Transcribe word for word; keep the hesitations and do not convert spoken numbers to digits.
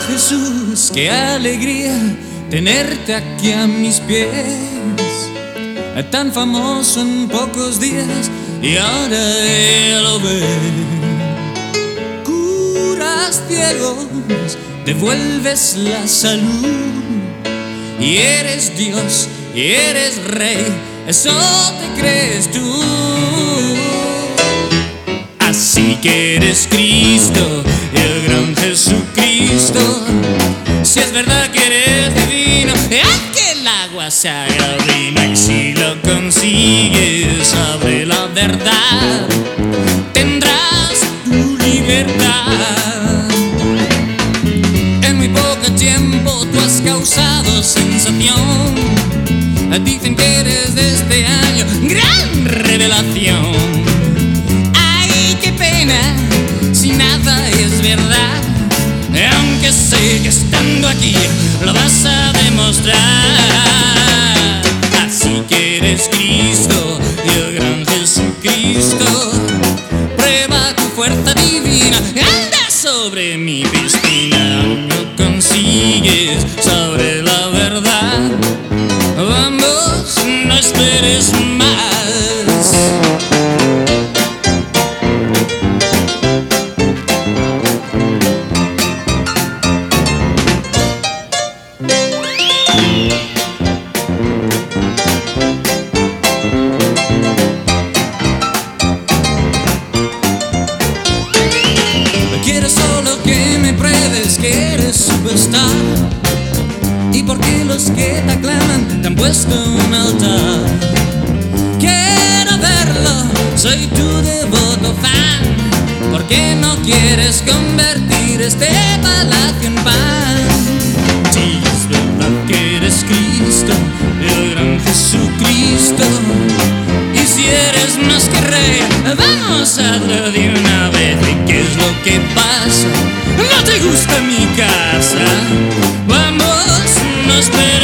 Jesús, qué alegría tenerte aquí a mis pies, tan famoso en pocos días y ahora Él lo ve. Curas ciegos, devuelves la salud, y eres Dios y eres Rey, eso te crees tú. Así que eres Cristo, el gran Jesucristo. Si es verdad que eres divino, haz que el agua se haga vino. Y si lo consigues, abre la verdad, tendrás tu libertad. En muy poco tiempo tú has causado sensación. Dicen que eres de este año gran revelación. Ay, qué pena si nada es verdad, aunque sé que estando aquí lo vas a demostrar. Así que eres Cristo y el gran Jesucristo. Prueba tu fuerza divina, anda sobre mi piscina. No consigues sobre la verdad, vamos, no esperes más. Quiero solo que me pruebes que eres superstar, y porque los que te aclaman te han puesto un altar. Quiero verlo, soy tu devoto fan. ¿Por qué no quieres convertir este palacio en pan? Si es verdad que eres Cristo, el gran Jesucristo, y si eres más que rey, vamos a hazlo de una vez. ¿Y qué es lo que pasa? ¿No te gusta mi casa? Vamos, no esperes.